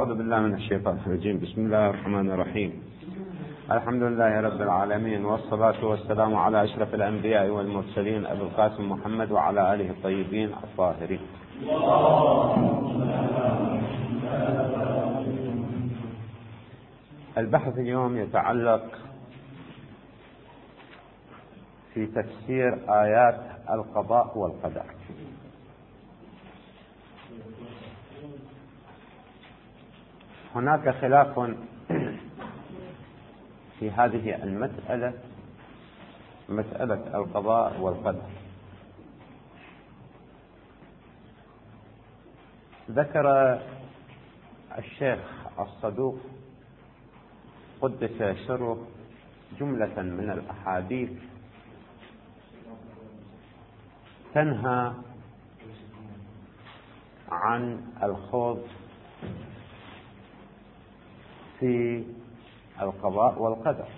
أعوذ بالله من الشيطان الرجيم. بسم الله الرحمن الرحيم. الحمد لله رب العالمين، والصلاة والسلام على أشرف الأنبياء والمرسلين أبي القاسم محمد وعلى آله الطيبين الطاهرين. البحث اليوم يتعلق في تفسير آيات القضاء والقدر. هناك خلاف في هذه المسألة، مسألة القضاء والقدر. ذكر الشيخ الصدوق قدس سره جملة من الأحاديث تنهى عن الخوض في القضاء والقدر.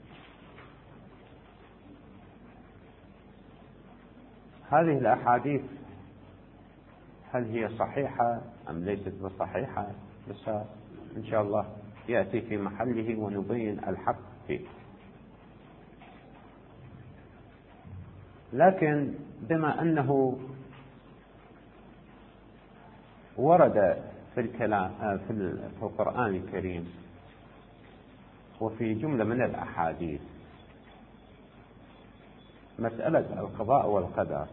هذه الأحاديث هل هي صحيحة أم ليست بصحيحة؟ بس إن شاء الله يأتي في محله ونبين الحق فيه. لكن بما أنه ورد في الكلام في القرآن الكريم وفي جملة من الأحاديث مسألة القضاء والقدر،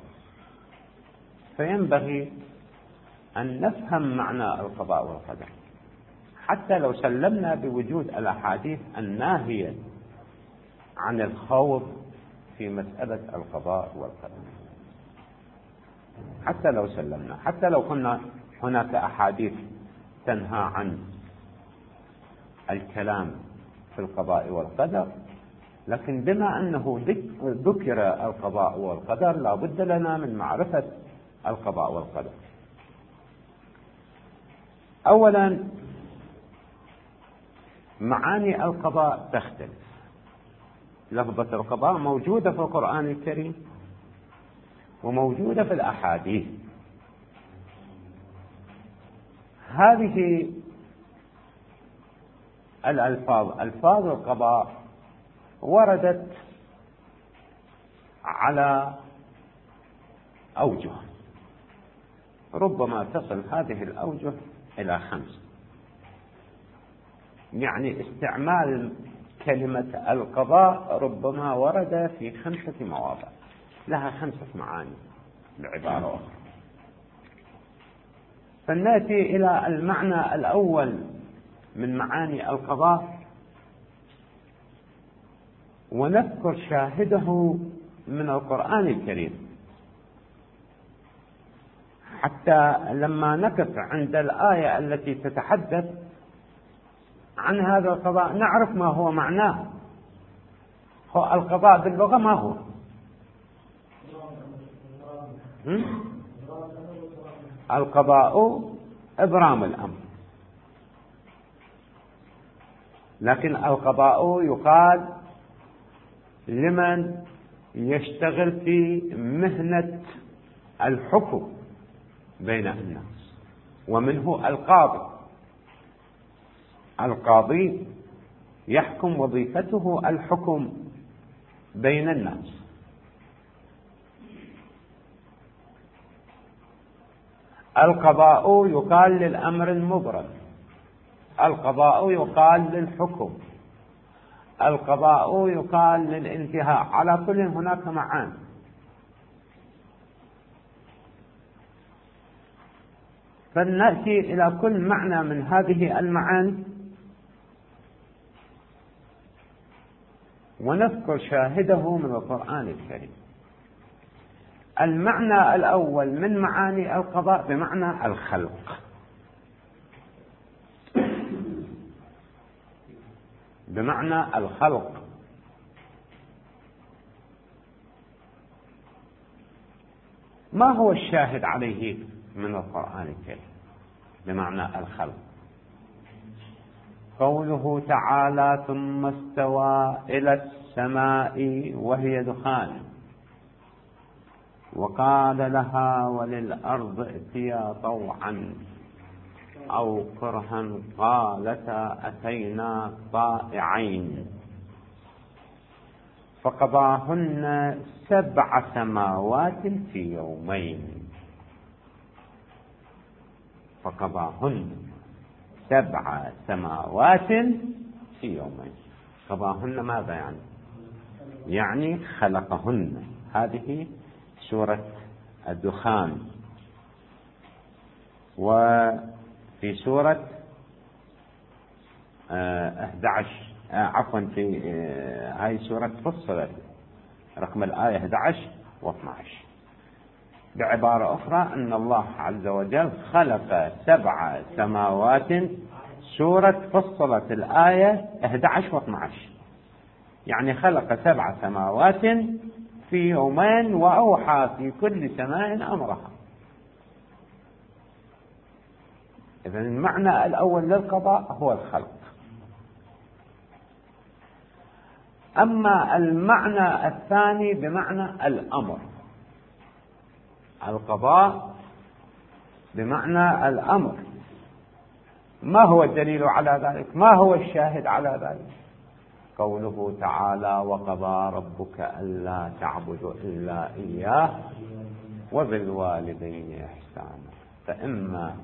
فينبغي أن نفهم معنى القضاء والقدر حتى لو سلمنا بوجود الأحاديث الناهية عن الخوض في مسألة القضاء والقدر. حتى لو سلمنا، حتى لو كنا هناك أحاديث تنهى عن الكلام في القضاء والقدر، لكن بما أنه ذكر القضاء والقدر لا بد لنا من معرفة القضاء والقدر. أولا، معاني القضاء تختلف. لفظة القضاء موجودة في القرآن الكريم وموجودة في الأحاديث. هذه الألفاظ، ألفاظ القضاء، وردت على أوجه، ربما تصل هذه الأوجه إلى 5. يعني استعمال كلمة القضاء ربما ورد في 5 مواضع، لها 5 معاني بعبارة أخرى. فنأتي إلى المعنى الأول من معاني القضاء ونذكر شاهده من القرآن الكريم، حتى لما نقف عند الآية التي تتحدث عن هذا القضاء نعرف ما هو معناه. القضاء باللغة ما هو؟ القضاء إبرام الأمر، لكن القضاء يقال لمن يشتغل في مهنة الحكم بين الناس، ومنه القاضي. القاضي يحكم، وظيفته الحكم بين الناس. القضاء يقال للأمر المبرم، القضاء يقال للحكم، القضاء يقال للانتهاء. على كل هناك معاني. فلنأتي إلى كل معنى من هذه المعاني ونذكر شاهده من القرآن الكريم. المعنى الأول من معاني القضاء بمعنى الخلق، بمعنى الخلق. ما هو الشاهد عليه من القرآن الكريم بمعنى الخلق؟ قوله تعالى: ثم استوى إلى السماء وهي دخان وقال لها وللأرض ائتيا طوعا أو كرها قالتا أتينا طائعين فقضاهن 7 سماوات في يومين. فقضاهن 7 سماوات في يومين. قضاهن ماذا يعني؟ يعني خلقهن. هذه سورة الدخان. وفي سورة 11 عفوا في هاي سورة فصلت رقم الآية 11 و12. بعبارة أخرى أن الله عز وجل خلق 7 سماوات. سورة فصلت الآية 11 و12، يعني خلق 7 سماوات في يومين وأوحى في كل سماء أمرها. إذن المعنى الأول للقضاء هو الخلق. أما المعنى الثاني بمعنى الأمر. القضاء بمعنى الأمر. ما هو الدليل على ذلك؟ ما هو الشاهد على ذلك؟ قوله تعالى: وقضى ربك ألا تعبدوا إلا إياه وبالوالدين إحسانا فإما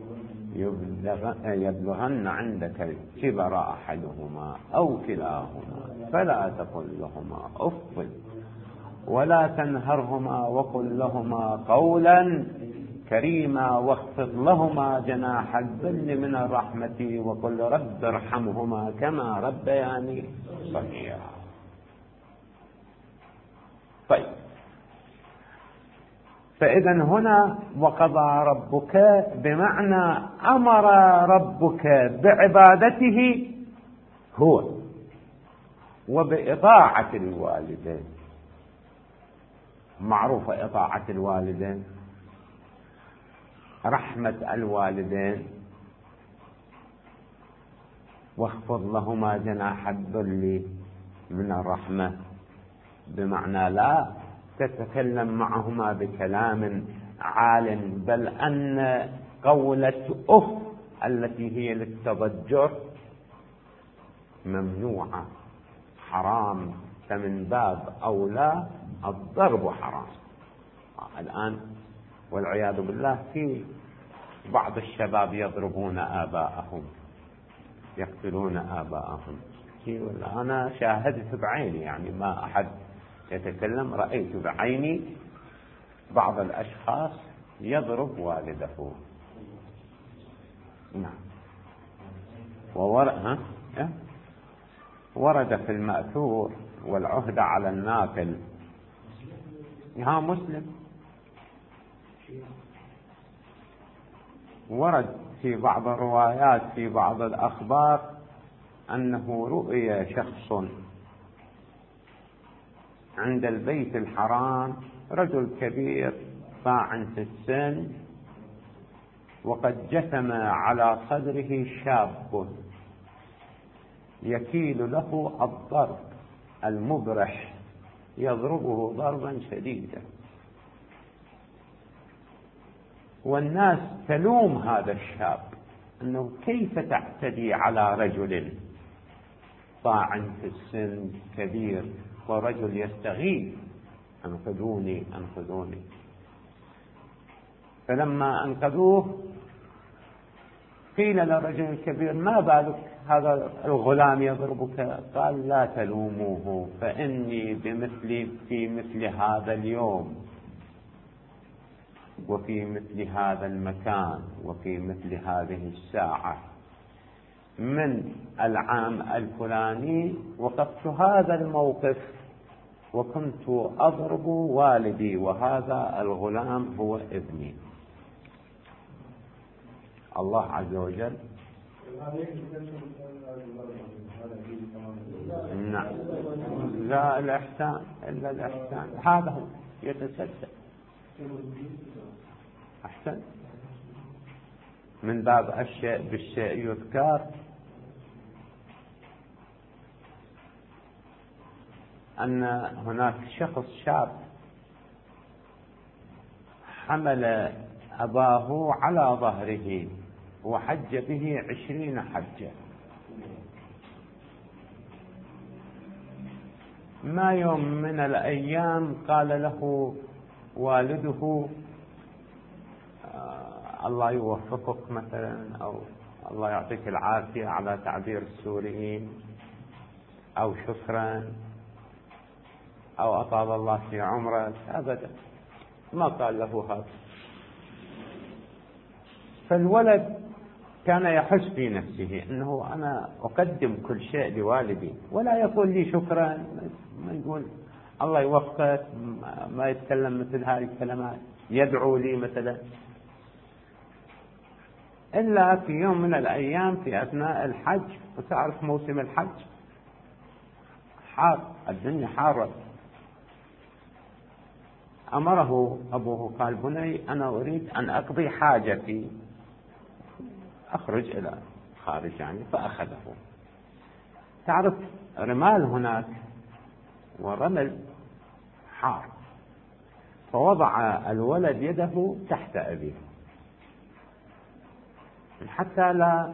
يبلغن عندك الكبر أحدهما أو كلاهما فلا تقل لهما أف ولا تنهرهما وقل لهما قولا كريما واخفض لهما جناح الذل من الرحمة وقل رب ارحمهما كما ربياني صغيرا. طيب، فإذا هنا وقضى ربك بمعنى أمر ربك بعبادته هو وبإطاعة الوالدين. معروفة إطاعة الوالدين، رحمة الوالدين، واخفض لهما جناح الذل من الرحمة، بمعنى لا تتكلم معهما بكلام عال، بل أن قولة أف التي هي للتضجر ممنوعة، حرام، فمن باب أولى الضرب حرام. الآن والعياذ بالله في بعض الشباب يضربون آباءهم، يقتلون آباءهم. أنا شاهدت بعيني، يعني ما أحد يتكلم، رأيت بعيني بعض الأشخاص يضرب والده. نعم. ورد في المأثور والعهد على الناقل. مسلم. ورد في بعض الروايات في بعض الأخبار أنه رؤي شخص عند البيت الحرام، رجل كبير طاعن في السن، وقد جثم على صدره شاب يكيل له الضرب المبرح، يضربه ضربا شديدا، والناس تلوم هذا الشاب أنه كيف تعتدي على رجل طاعن في السن كبير، ورجل يستغيث: أنقذوني أنقذوني. فلما أنقذوه قيل للرجل الكبير: ما بالك هذا الغلام يضربك؟ قال: لا تلوموه، فإني في مثل هذا اليوم وفي مثل هذا المكان وفي مثل هذه الساعة من العام الفلاني وقفت هذا الموقف وكنت أضرب والدي، وهذا الغلام هو ابني. الله عز وجل. نعم. لا الإحسان إلا الإحسان، هذا هو يتسلسل. أحسن، من باب الشيء بالشيء يذكر. أن هناك شخص شاب حمل أباه على ظهره وحج به 20 حجة. ما يوم من الأيام قال له والده الله يوفقك مثلا، أو الله يعطيك العافية على تعبير السوريين، أو شكرا، أو أطال الله في عمرك، أبدا ما قال له هذا. فالولد كان يحس في نفسه أنه أنا أقدم كل شيء لوالدي، ولا يقول لي شكرا، ما يقول الله يوفقك، ما يتكلم مثل هذه الكلمات، يدعو لي مثلا. إلا في يوم من الأيام في أثناء الحج، وتعرف موسم الحج حار، الدنيا حارة، أمره أبوه قال بني أنا أريد أن أقضي حاجتي، أخرج إلى خارج يعني. فأخذه. تعرف رمال هناك ورمل حار، فوضع الولد يده تحت أبيه حتى لا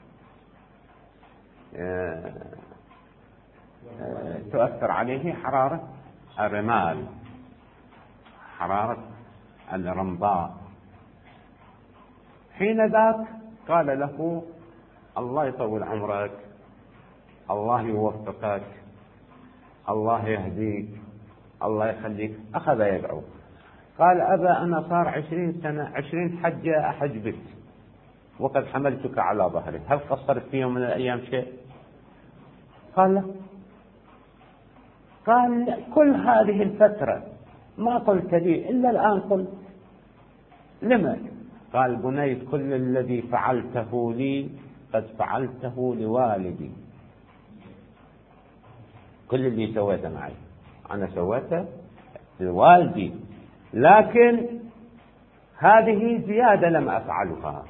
تؤثر عليه حرارة الرمال، حرارة الرمضاء. حين ذاك قال له الله يطول عمرك، الله يوفقك، الله يهديك، الله يخليك. أخذ يدعو. قال أبا أنا صار 20 سنة 20 حجة أحج بك، وقد حملتك على ظهري، هل قصرت في يوم من الأيام شيء؟ قال لا. قال كل هذه الفترة ما قلت لي إلا الآن قلت. لما؟ قال بني كل الذي فعلته لي قد فعلته لوالدي، كل اللي سويته معي أنا سويته لوالدي، لكن هذه زيادة لم أفعلها،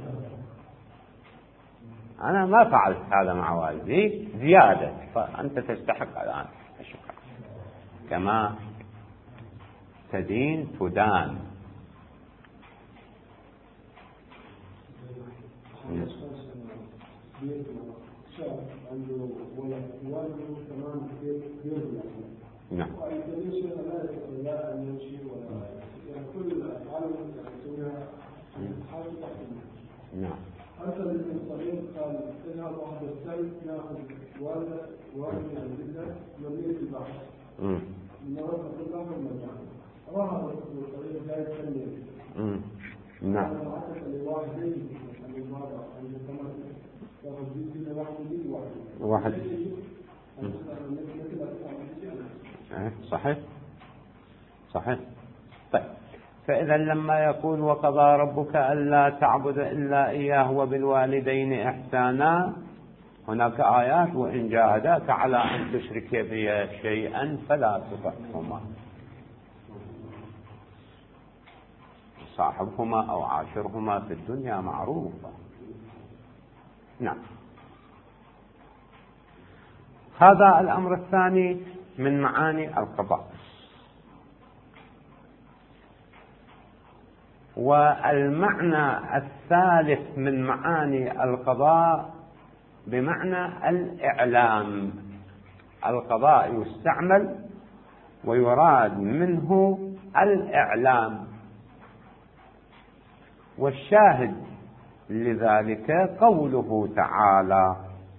أنا ما فعلت هذا مع والدي، زيادة، فأنت تستحق الآن الشكر، كما تدين تدان. نعم. نعم. أرسل ابن الصغير قال اذهب واحد السلم يأخذ والد الجدة يرميه في البحر. مرة في البحر المجال. راح ابن الصغير لا يتكلم. نعم. واحد. صحيح. صحيح. طيب، فإذا لما يقول وقضى ربك ألا تعبد إلا إياه وبالوالدين إحسانا، هناك آيات وإن جاهداك على أن تشرك بي شيئا فلا تطعهما، صاحبهما أو عاشرهما في الدنيا معروفة. نعم. هذا الأمر الثاني من معاني القضاء. والمعنى الثالث من معاني القضاء بمعنى الإعلام. القضاء يستعمل ويراد منه الإعلام، والشاهد لذلك قوله تعالى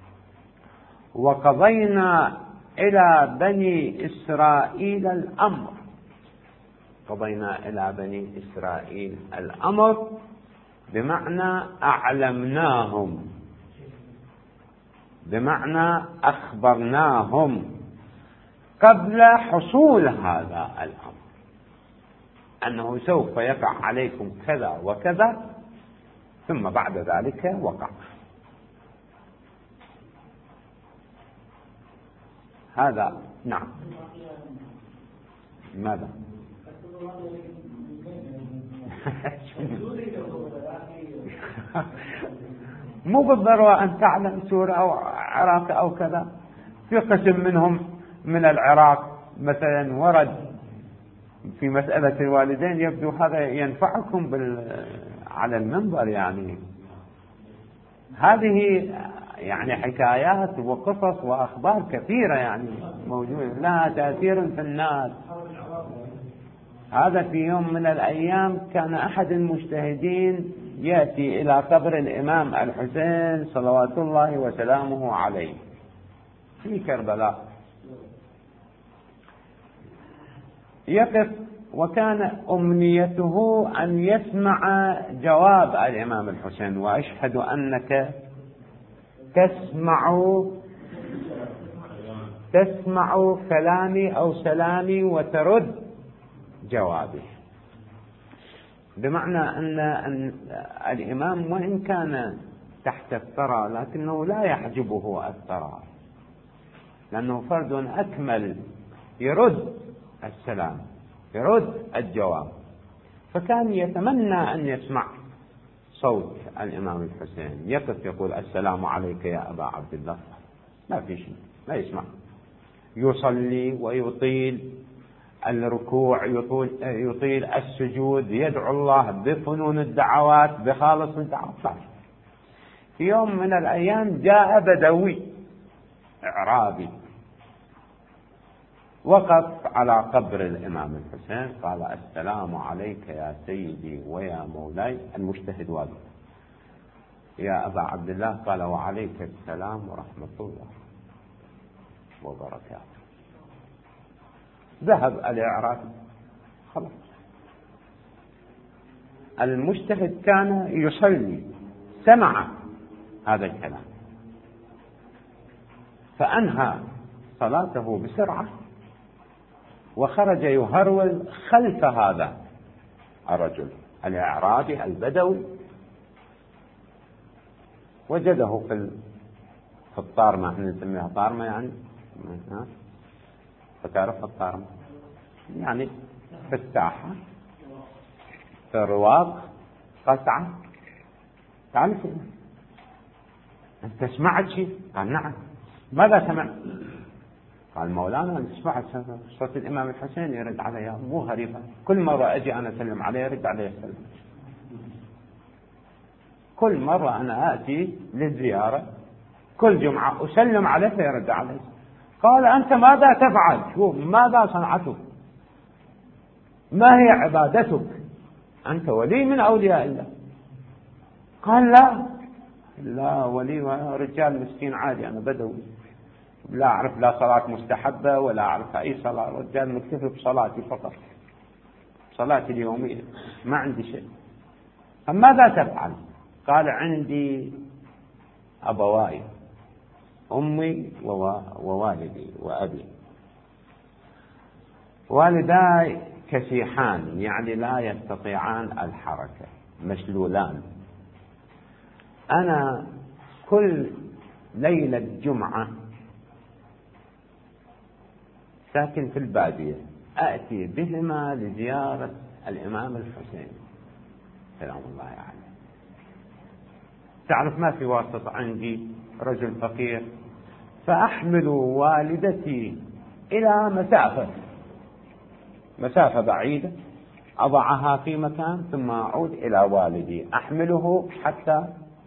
وقضينا إلى بني إسرائيل الأمر. قضينا إلى بني إسرائيل الأمر بمعنى أعلمناهم، بمعنى أخبرناهم قبل حصول هذا الأمر أنه سوف يقع عليكم كذا وكذا، ثم بعد ذلك وقع. هذا نعم. ماذا؟ مو بالضرورة أن تعلم سورة أو عراق أو كذا. في قسم منهم من العراق مثلا ورد في مسألة الوالدين، يبدو هذا ينفعكم على المنبر يعني. هذه يعني حكايات وقصص وأخبار كثيرة يعني موجودة لها تأثير في الناس. هذا في يوم من الأيام كان أحد المجتهدين يأتي إلى قبر الإمام الحسين صلوات الله وسلامه عليه في كربلاء، يقف، وكان أمنيته أن يسمع جواب الإمام الحسين، وأشهد أنك تسمع كلامي أو سلامي وترد جوابي. بمعنى أن الإمام وإن كان تحت الثرى لكنه لا يحجبه الثرى، لأنه فرد أكمل يرد السلام، يرد الجواب. فكان يتمنى أن يسمع صوت الإمام الحسين، يقف يقول السلام عليك يا أبا عبد الله، ما في شيء، لا يسمع. يصلي ويطيل الركوع، يطيل السجود، يدعو الله بفنون الدعوات، بخالص الدعوات. في يوم من الأيام جاء بدوي إعرابي، وقف على قبر الإمام الحسين، قال السلام عليك يا سيدي ويا مولاي المجتهد والد يا أبا عبد الله. قال وعليك السلام ورحمة الله وبركاته. ذهب الإعرابي خلاص. المجتهد كان يصلي، سمع هذا الكلام فأنهى صلاته بسرعة وخرج يهرول خلف هذا الرجل الإعرابي البدوي. وجده في الطارمة، احنا نسميها طارمة يعني، فتعرف الطارمة يعني في الساحة، في الرواق، قطعة. تعرف أنت سمعت شيء؟ قال نعم. ماذا سمع؟ قال مولانا أنت سمعت صوت الإمام الحسين يرد علي، مو غريبة، كل مرة أجي أنا أسلم عليه يرد علي السلام، كل مرة أنا آتي للزيارة كل جمعة أسلم عليه فيرد علي. قال أنت ماذا تفعل؟ شوف ماذا صنعتك؟ ما هي عبادتك؟ أنت ولي من أولياء الله؟ قال لا ولي، رجال مسكين عادي، أنا بدوي، لا أعرف لا صلاة مستحبة ولا أعرف أي صلاة، رجال مكتفي بصلاتي فقط، صلاتي اليومية، ما عندي شيء. ماذا تفعل؟ قال عندي أبواي، أمي ووالدي وأبي. والداي كسيحان يعني لا يستطيعان الحركة، مشلولان. أنا كل ليلة جمعة ساكن في البادية، أأتي بهما لزيارة الإمام الحسين سلام الله عليه. تعرف ما في واسطة عندي، رجل فقير، فأحمل والدتي إلى مسافة بعيدة، أضعها في مكان ثم أعود إلى والدي، أحمله حتى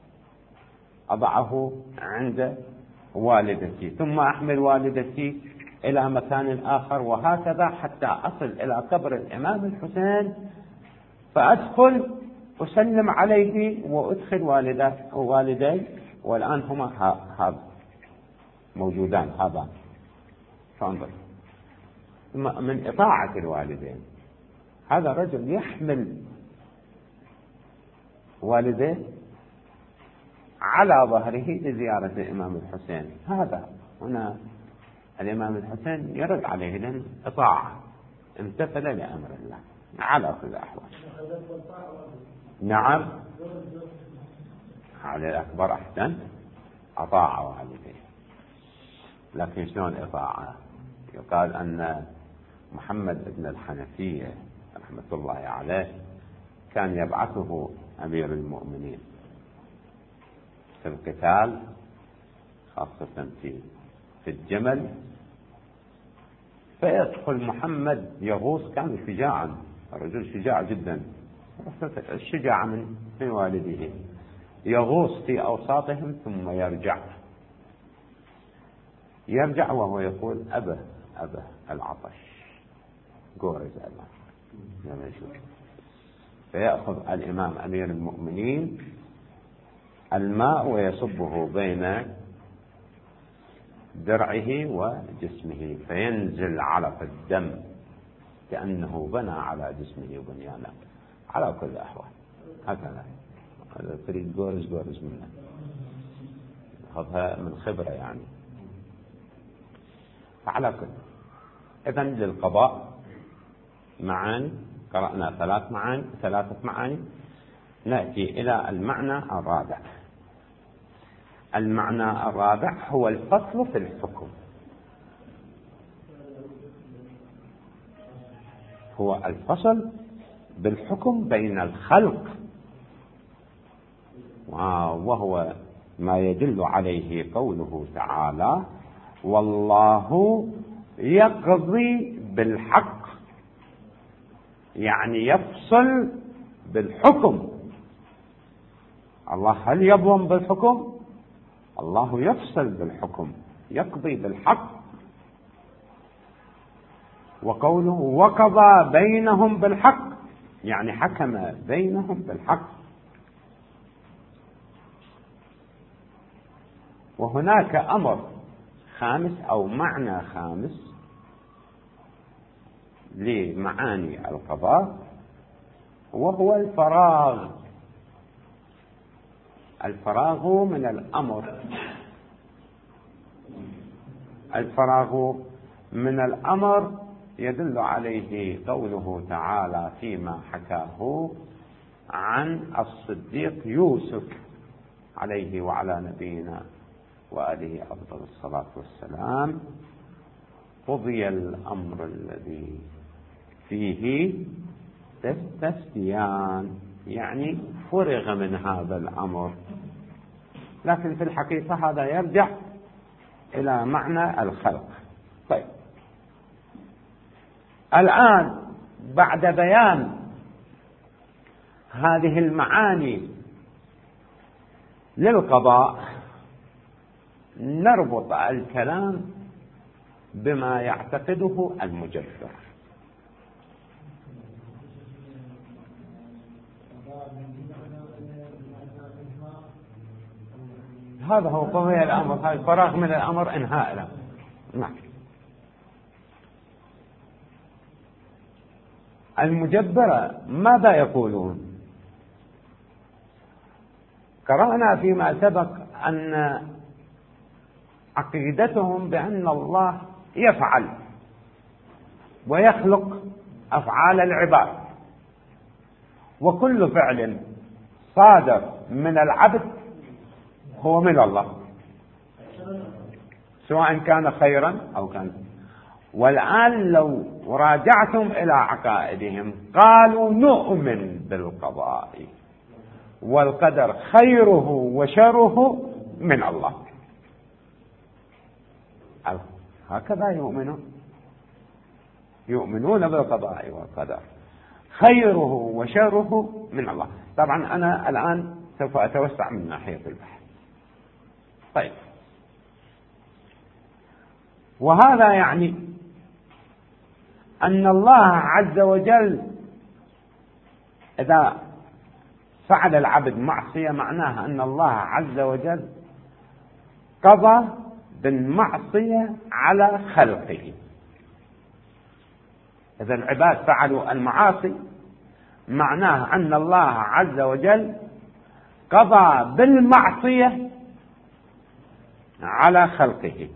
أضعه عند والدتي، ثم أحمل والدتي إلى مكان آخر، وهكذا حتى أصل إلى قبر الإمام الحسين، فأدخل أسلم عليه وأدخل والدي، والآن هما موجودان هذا. فانظر من إطاعة الوالدين، هذا رجل يحمل والديه على ظهره لزيارة الإمام الحسين. هذا هنا الإمام الحسين يرد عليه لأن إطاعة، امتثل لأمر الله على كل الأحوال. نعم على الأكبر أحسن، أطاع والديه. لكن شلون إطاعة؟ يقال أن محمد بن الحنفية رحمة الله عليه كان يبعثه أمير المؤمنين في القتال، خاصة في الجمل، فيدخل محمد يغوص. كان شجاعا، رجل شجاع جدا، الشجاعة من والده. يغوص في أوساطهم ثم يرجع وهو يقول أبه العطش قورز الماء. فيأخذ الإمام أمير المؤمنين الماء ويصبه بين درعه وجسمه فينزل علف الدم كأنه بنى على جسمه بنيانا على كل الأحوال. هكذا هذا تريد قورز منه، هذا من خبرة يعني. على كل إذن للقضاء معاني، قرأنا ثلاثة معاني. نأتي إلى المعنى الرابع. المعنى الرابع هو الفصل في الحكم، هو الفصل بالحكم بين الخلق، وهو ما يدل عليه قوله تعالى والله يقضي بالحق، يعني يفصل بالحكم. الله هل يظلم بالحكم؟ الله يفصل بالحكم، يقضي بالحق. وقوله وقضى بينهم بالحق، يعني حكم بينهم بالحق. وهناك أمر خامس أو معنى خامس لمعاني القضاء، وهو الفراغ من الأمر. الفراغ من الأمر يدل عليه قوله تعالى فيما حكاه عن الصديق يوسف عليه وعلى نبينا وآله أفضل الصلاة والسلام: قضي الأمر الذي فيه تستفتيان، يعني فرغ من هذا الأمر. لكن في الحقيقة هذا يرجع إلى معنى الخلق. طيب، الآن بعد بيان هذه المعاني للقضاء نربط الكلام بما يعتقده المجبر. هذا هو قضية الأمر، هذا الفراغ من الأمر إنهاء الأمر. نعم. المجبرة ماذا يقولون؟ قرأنا فيما سبق أن عقيدتهم بأن الله يفعل ويخلق أفعال العباد، وكل فعل صادر من العبد هو من الله، سواء كان خيرا أو كان. والآن لو راجعتم إلى عقائدهم قالوا نؤمن بالقضاء والقدر خيره وشره من الله. هكذا يؤمنون بالقضاء والقدر، خيره وشره من الله. طبعا أنا الآن سوف أتوسع من ناحية البحث. طيب، وهذا يعني أن الله عز وجل إذا فعل العبد معصية معناها أن الله عز وجل قضى بالمعصية على خلقه. إذا العباد فعلوا المعاصي معناها أن الله عز وجل قضى بالمعصية على خلقه.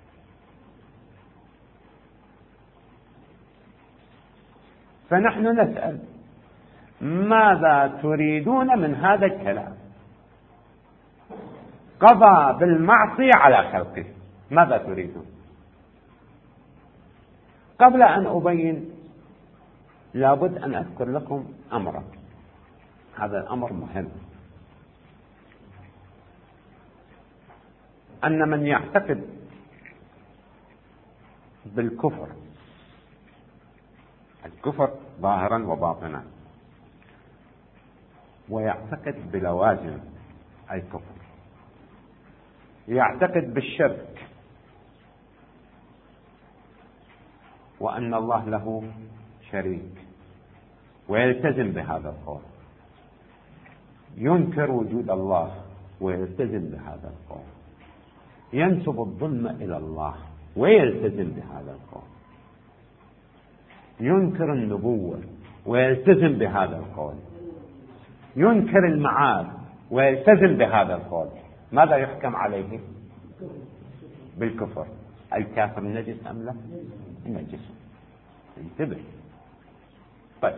فنحن نسأل ماذا تريدون من هذا الكلام؟ قضى بالمعصية على خلقه، ماذا تريدون؟ قبل أن أبين لابد أن أذكر لكم أمرا، هذا الأمر مهم. أن من يعتقد بالكفر، الكفر ظاهرا وباطنا، ويعتقد بلوازم الكفر، يعتقد بالشرك وأن الله له شريك ويلتزم بهذا القول، ينكر وجود الله ويلتزم بهذا القول، ينسب الظلم إلى الله ويلتزم بهذا القول، ينكر النبوة ويلتزم بهذا القول، ينكر المعاد ويلتزم بهذا القول، ماذا يحكم عليه؟ بالكفر. الكافر نجس أم لا؟ نجس. انتبه. طيب،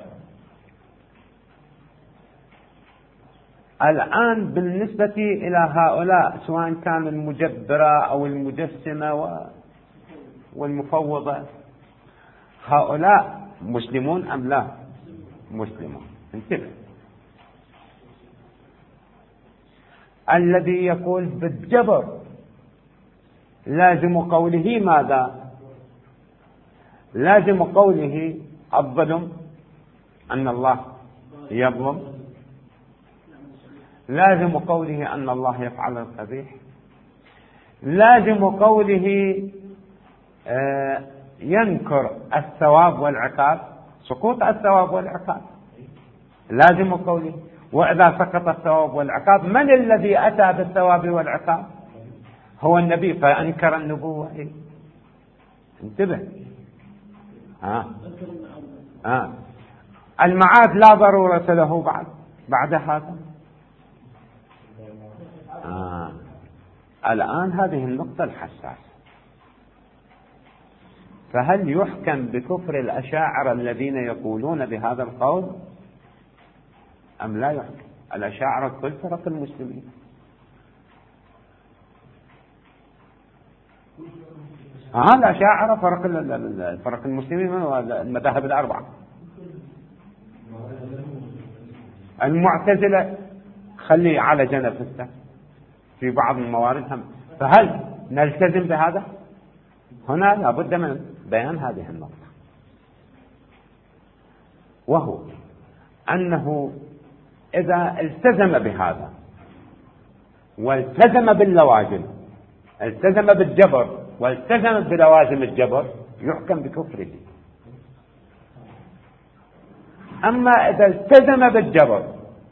الآن بالنسبة إلى هؤلاء سواء كان المجبرة أو المجسمة والمفوضة، هؤلاء مسلمون أم لا؟ مسلمون. انتبه. الذي يقول بالجبر لازم قوله ماذا؟ لازم قوله الظلم، أن الله يظلم، لازم قوله أن الله يفعل القبيح، لازم قوله ينكر الثواب والعقاب، سقوط الثواب والعقاب لازم قوله. وإذا سقط الثواب والعقاب، من الذي أتى بالثواب والعقاب؟ هو النبي، فأنكر النبوة. انتبه. المعاد لا ضرورة له بعد هذا. الآن هذه النقطة الحساسة. فهل يحكم بكفر الأشاعرة الذين يقولون بهذا القول أم لا يحكم؟ الأشاعرة كل فرق المسلمين. الأشاعرة فرق المسلمين من المذاهب الأربعة. المعتزلة خليه على جنب في بعض الموارد هم. فهل نلتزم بهذا؟ هنا لابد من بيان هذه النقطة، وهو أنه إذا التزم بهذا والتزم باللوازم، التزم بالجبر والتزم بلوازم الجبر، يحكم بكفره. أما إذا التزم بالجبر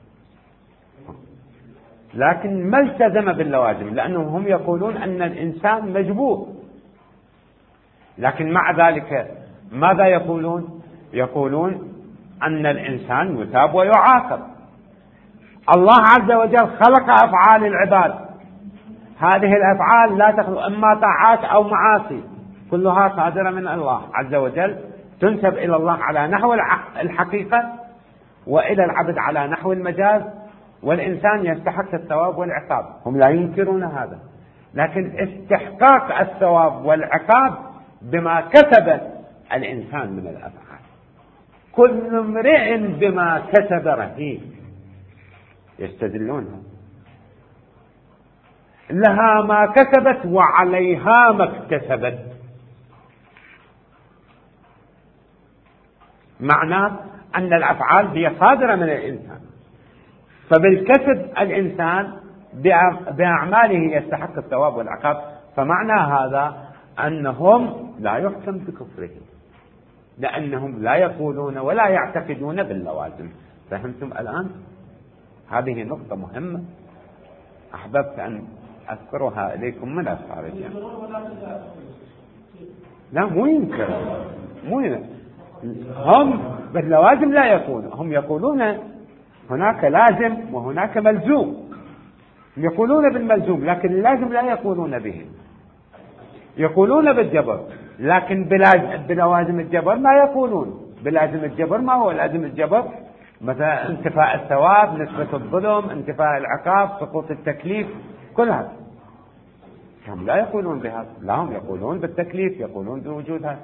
لكن ما التزم باللوازم، لأنهم هم يقولون أن الإنسان مجبور، لكن مع ذلك ماذا يقولون؟ يقولون أن الإنسان يثاب ويعاقب. الله عز وجل خلق أفعال العباد، هذه الأفعال لا تخلق إما طاعات أو معاصي، كلها صادرة من الله عز وجل، تنسب إلى الله على نحو الحقيقة وإلى العبد على نحو المجاز، والإنسان يستحق الثواب والعقاب. هم لا ينكرون هذا، لكن استحقاق الثواب والعقاب بما كسب الإنسان من الأفعال. كل امرئ بما كسب رهين، يستدلونها لها ما كسبت وعليها ما اكتسبت. معناه أن الأفعال هي صادرة من الإنسان، فبالكسب الإنسان بأعماله يستحق الثواب والعقاب. فمعنى هذا أنهم لا يحكم بكفرهم، لأنهم لا يقولون ولا يعتقدون باللوازم. فهمتم الآن؟ هذه نقطة مهمة أحببت أن أذكرها إليكم من الخارج. لا، مو ينكر، هم باللوازم لا يقولون، هم يقولون هناك لازم وهناك ملزوم، يقولون بالملزوم لكن اللازم لا يقولون به. يقولون بالجبر لكن بلوازم الجبر ما يقولون. بلازم الجبر ما هو لازم الجبر؟ مثلا انتفاء الثواب، نسبة الظلم، انتفاء العقاب، سقوط التكليف، كل هذا. هم لا يقولون بهذا، لا، هم يقولون بالتكليف، يقولون بوجودها.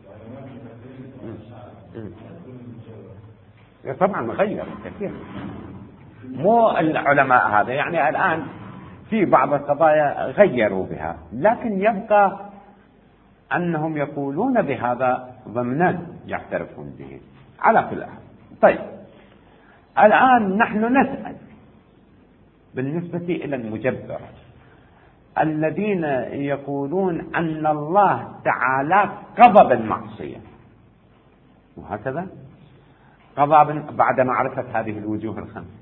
طبعا غير كثير، مو العلماء هذا، يعني الآن في بعض القضايا غيروا بها، لكن يبقى أنهم يقولون بهذا ضمنا يعترفون به على كل حال. طيب، الآن نحن نسأل بالنسبة إلى المجبر الذين يقولون أن الله تعالى قضى بالمعصية، وهكذا قضى بعد معرفة هذه الوجوه الخمس،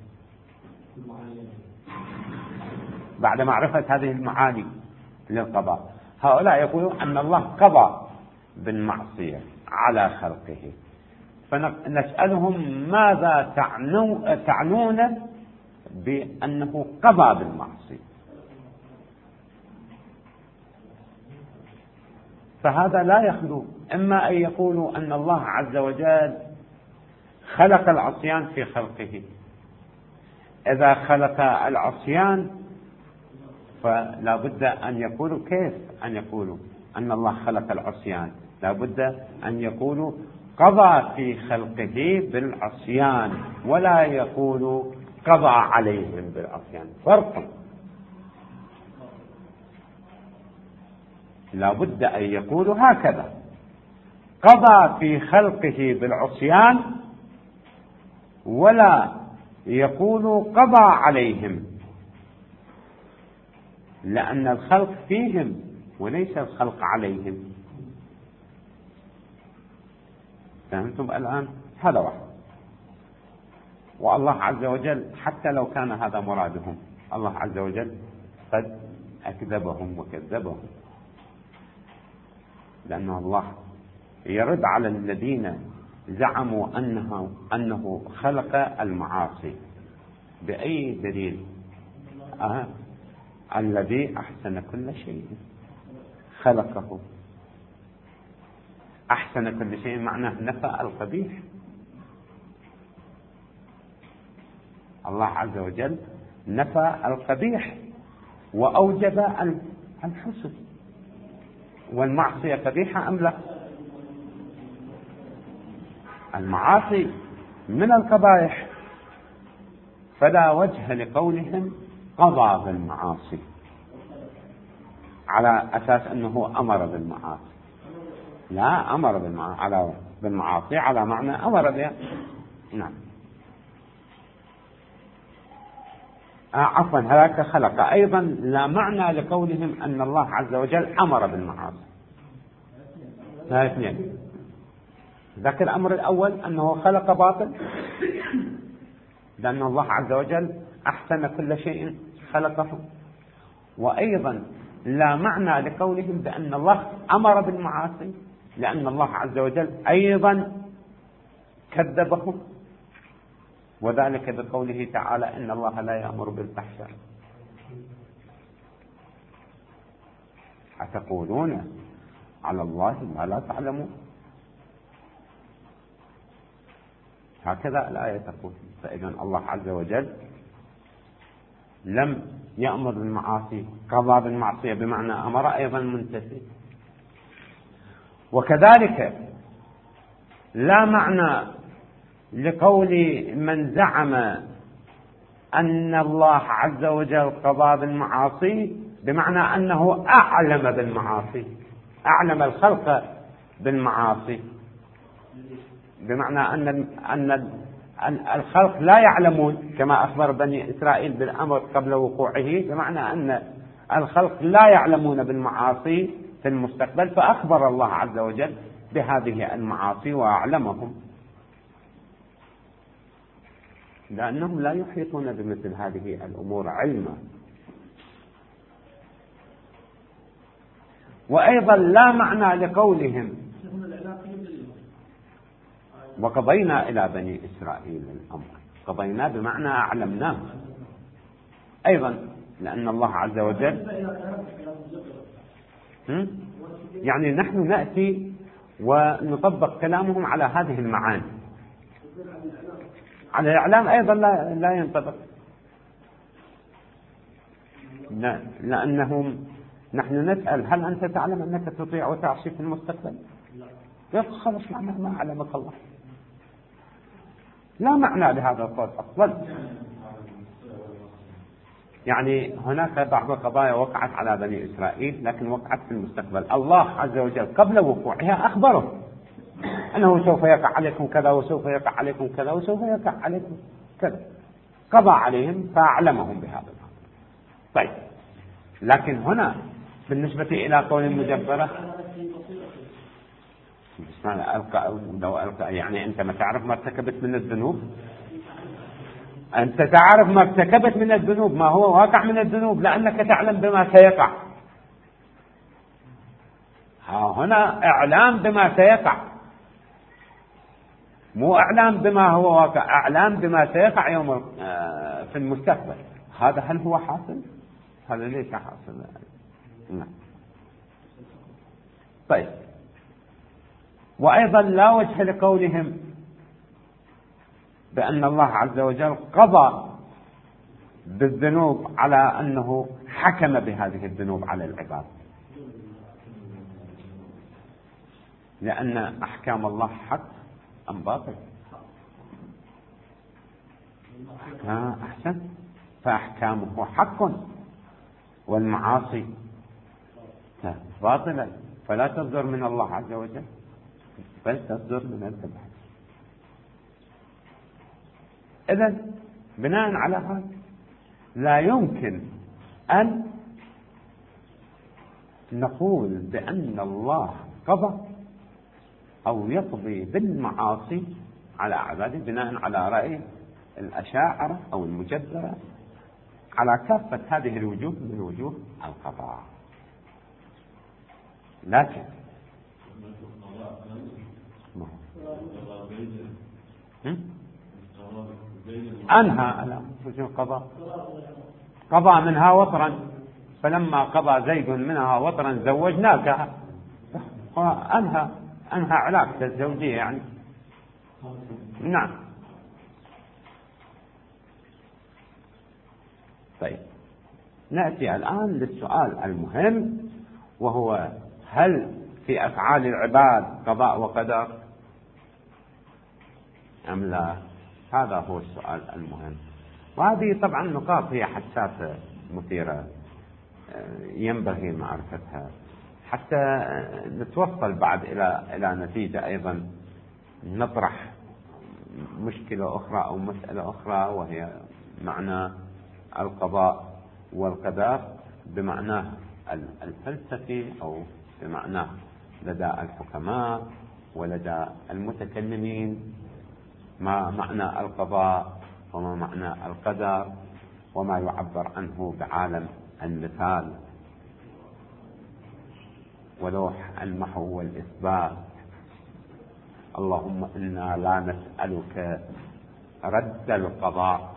بعد معرفة هذه المعاني للقضاء. هؤلاء يقولون أن الله قضى بالمعصية على خلقه، فنسألهم ماذا تعنون بأنه قضى بالمعصية؟ فهذا لا يخلو إما أن يقولوا أن الله عز وجل خلق العصيان في خلقه، إذا خلق العصيان فلا بد أن يقولوا كيف أن يقولوا أن الله خلق العصيان، لا بد أن يقولوا قضى في خلقه بالعصيان، ولا يقولوا قضى عليهم بالعصيان، فرق. لا بد أن يقولوا هكذا: قضى في خلقه بالعصيان، ولا يقولوا قضى عليهم، لأن الخلق فيهم وليس الخلق عليهم. فهمتم الآن؟ هذا واحد. والله عز وجل حتى لو كان هذا مرادهم، الله عز وجل قد أكذبهم وكذبهم، لأن الله يرد على الذين زعموا أنه خلق المعاصي بأي دليل؟ الذي أحسن كل شيء خلقه. أحسن كل شيء معناه نفى القبيح. الله عز وجل نفى القبيح وأوجب الحسن. والمعصية قبيحة أم لا؟ المعاصي من القبائح، فلا وجه لقولهم قضى بالمعاصي على أساس أنه أمر بالمعاصي. لا، أمر بالمعاصي على معنى أمر بها. نعم، عفوا، هذاك خلق. أيضا لا معنى لقولهم أن الله عز وجل أمر بالمعاصي. لا، اثنين. ذاك الأمر الأول أنه خلق باطل، لأن الله عز وجل أحسن كل شيء خلقه. وأيضا لا معنى لقولهم بأن الله أمر بالمعاصي، لأن الله عز وجل أيضا كذبهم، وذلك بقوله تعالى: إن الله لا يأمر بالفحشاء. أتقولون على الله ما لا تعلمون. هكذا الآية تقول. فإذا الله عز وجل لم يأمر بالمعاصي، قضى بالمعصية بمعنى أمر، أيضا منتفي. وكذلك لا معنى لقول من زعم أن الله عز وجل قضى بالمعاصي بمعنى أنه أعلم بالمعاصي، أعلم الخلق بالمعاصي، بمعنى أن الخلق لا يعلمون كما أخبر بني إسرائيل بالأمر قبل وقوعه، بمعنى أن الخلق لا يعلمون بالمعاصي في المستقبل، فأخبر الله عز وجل بهذه المعاصي وأعلمهم، لأنهم لا يحيطون بمثل هذه الأمور علما. وأيضا لا معنى لقولهم وقضينا إلى بني إسرائيل الأمر. قضينا بمعنى أعلمناه أيضا، لأن الله عز وجل يعني نحن نأتي ونطبق كلامهم على هذه المعاني. على الإعلام أيضا لا ينطبق، لأنهم نحن نسأل: هل أنت تعلم أنك تطيع وتعصي في المستقبل؟ يقول: خلص، ما علمك الله. لا معنى لهذا القول أصلا. يعني هناك بعض القضايا وقعت على بني إسرائيل، لكن وقعت في المستقبل. الله عز وجل قبل وقوعها أخبره أنه سوف يقع عليكم كذا، وسوف يقع عليكم كذا، وسوف يقع عليكم كذا. قضى عليهم فأعلمهم بهذا الأمر. طيب، لكن هنا بالنسبة إلى قول المجبرة، لو ألقى يعني أنت ما تعرف ما ارتكبت من الذنوب، أنت تعرف ما ارتكبت من الذنوب، ما هو واقع من الذنوب، لأنك تعلم بما سيقع. هنا إعلام بما سيقع، مو إعلام بما هو واقع، إعلام بما سيقع يوم في المستقبل. هذا هل هو حاصل؟ هذا ليس حاصل. نعم. طيب، وأيضا لا وجه لقولهم بأن الله عز وجل قضى بالذنوب على أنه حكم بهذه الذنوب على العباد، لأن أحكام الله حق أم باطل؟ أحسن، فأحكامه حق والمعاصي باطلة، فلا تصدر من الله عز وجل بل تصدر من الذنب. إذن بناء على هذا لا يمكن أن نقول بأن الله قضى أو يقضي بالمعاصي على عباده بناء على رأي الأشاعرة أو المجبرة على كافة هذه الوجوه من وجوه القضاء. لكن أنهى على وجوه القضاء، قضى منها وطرا، فلما قضى زيد منها وطرا زوجناكها، وأنهى علاقة الزوجية يعني. نعم. طيب، نأتي الآن للسؤال المهم، وهو هل في أفعال العباد قضاء وقدر أم لا؟ هذا هو السؤال المهم، وهذه طبعا نقاط هي حساسة مثيرة ينبغي معرفتها حتى نتوصل بعد إلى نتيجة أيضا، نطرح مشكلة أخرى أو مسألة أخرى، وهي معنى القضاء والقدر بمعناه الفلسفي أو بمعناه لدى الحكماء ولدى المتكلمين. ما معنى القضاء وما معنى القدر وما يعبر عنه بعالم المثال ولوح المحو والإثبات. اللهم إنا لا نسألك رد القضاء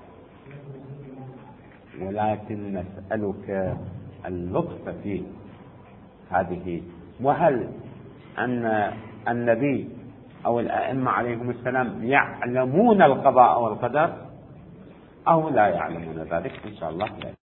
ولكن نسألك اللطف فيه. هذه، وهل أن النبي أو الأئمة عليهم السلام يعلمون القضاء والقدر أو لا يعلمون ذلك؟ إن شاء الله لا.